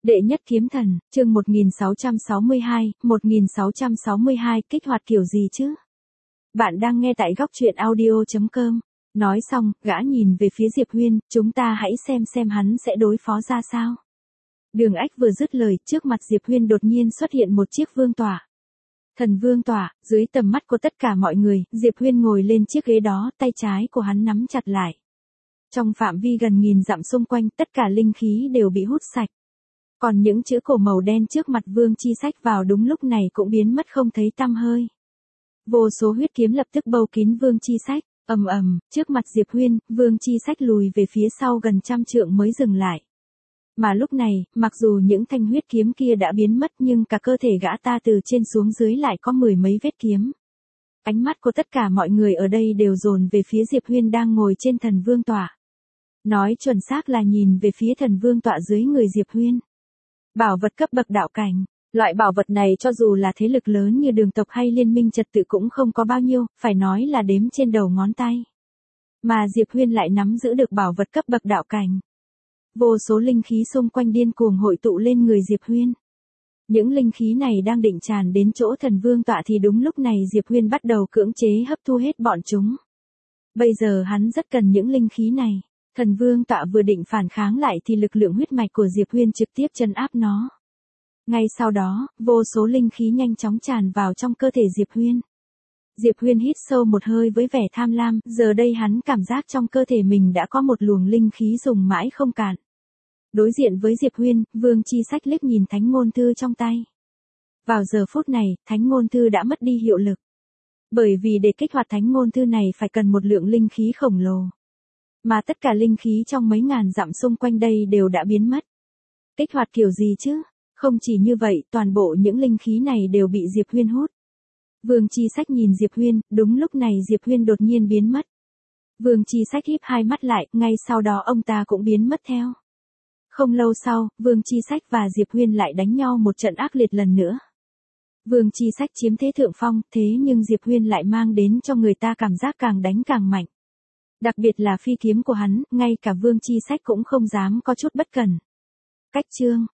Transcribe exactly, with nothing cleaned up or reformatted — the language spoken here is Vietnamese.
Đệ nhất kiếm thần, chương một nghìn sáu trăm sáu mươi hai, một nghìn sáu trăm sáu mươi hai, kích hoạt kiểu gì chứ? Bạn đang nghe tại góc truyện audio chấm com. Nói xong, gã nhìn về phía Diệp Huyên, chúng ta hãy xem xem hắn sẽ đối phó ra sao. Đường Ách vừa dứt lời, trước mặt Diệp Huyên đột nhiên xuất hiện một chiếc vương tọa. Thần vương tọa, dưới tầm mắt của tất cả mọi người, Diệp Huyên ngồi lên chiếc ghế đó, tay trái của hắn nắm chặt lại. Trong phạm vi gần nghìn dặm xung quanh, tất cả linh khí đều bị hút sạch. Còn những chữ cổ màu đen trước mặt Vương Chi Sách vào đúng lúc này cũng biến mất không thấy tăm hơi. Vô số huyết kiếm lập tức bâu kín Vương Chi Sách, ầm ầm, trước mặt Diệp Huyên, Vương Chi Sách lùi về phía sau gần trăm trượng mới dừng lại. Mà lúc này, mặc dù những thanh huyết kiếm kia đã biến mất nhưng cả cơ thể gã ta từ trên xuống dưới lại có mười mấy vết kiếm. Ánh mắt của tất cả mọi người ở đây đều dồn về phía Diệp Huyên đang ngồi trên thần vương tọa. Nói chuẩn xác là nhìn về phía thần vương tọa dưới người Diệp Huyên. Bảo vật cấp bậc đạo cảnh, loại bảo vật này cho dù là thế lực lớn như Đường tộc hay Liên minh trật tự cũng không có bao nhiêu, phải nói là đếm trên đầu ngón tay. Mà Diệp Huyên lại nắm giữ được bảo vật cấp bậc đạo cảnh. Vô số linh khí xung quanh điên cuồng hội tụ lên người Diệp Huyên. Những linh khí này đang định tràn đến chỗ thần vương tọa thì đúng lúc này Diệp Huyên bắt đầu cưỡng chế hấp thu hết bọn chúng. Bây giờ hắn rất cần những linh khí này. Thần vương tọa vừa định phản kháng lại thì lực lượng huyết mạch của Diệp Huyên trực tiếp trấn áp nó. Ngay sau đó, vô số linh khí nhanh chóng tràn vào trong cơ thể Diệp Huyên. Diệp Huyên hít sâu một hơi với vẻ tham lam, giờ đây hắn cảm giác trong cơ thể mình đã có một luồng linh khí dùng mãi không cạn. Đối diện với Diệp Huyên, Vương Chi Sách liếc nhìn thánh ngôn thư trong tay. Vào giờ phút này, thánh ngôn thư đã mất đi hiệu lực. Bởi vì để kích hoạt thánh ngôn thư này phải cần một lượng linh khí khổng lồ. Mà tất cả linh khí trong mấy ngàn dặm xung quanh đây đều đã biến mất. Kích hoạt kiểu gì chứ? Không chỉ như vậy, toàn bộ những linh khí này đều bị Diệp Huyên hút. Vương Chi Sách nhìn Diệp Huyên, đúng lúc này Diệp Huyên đột nhiên biến mất. Vương Chi Sách híp hai mắt lại, ngay sau đó ông ta cũng biến mất theo. Không lâu sau, Vương Chi Sách và Diệp Huyên lại đánh nhau một trận ác liệt lần nữa. Vương Chi Sách chiếm thế thượng phong, thế nhưng Diệp Huyên lại mang đến cho người ta cảm giác càng đánh càng mạnh. Đặc biệt là phi kiếm của hắn, ngay cả Vương Chi Sách cũng không dám có chút bất cẩn. Cách chương,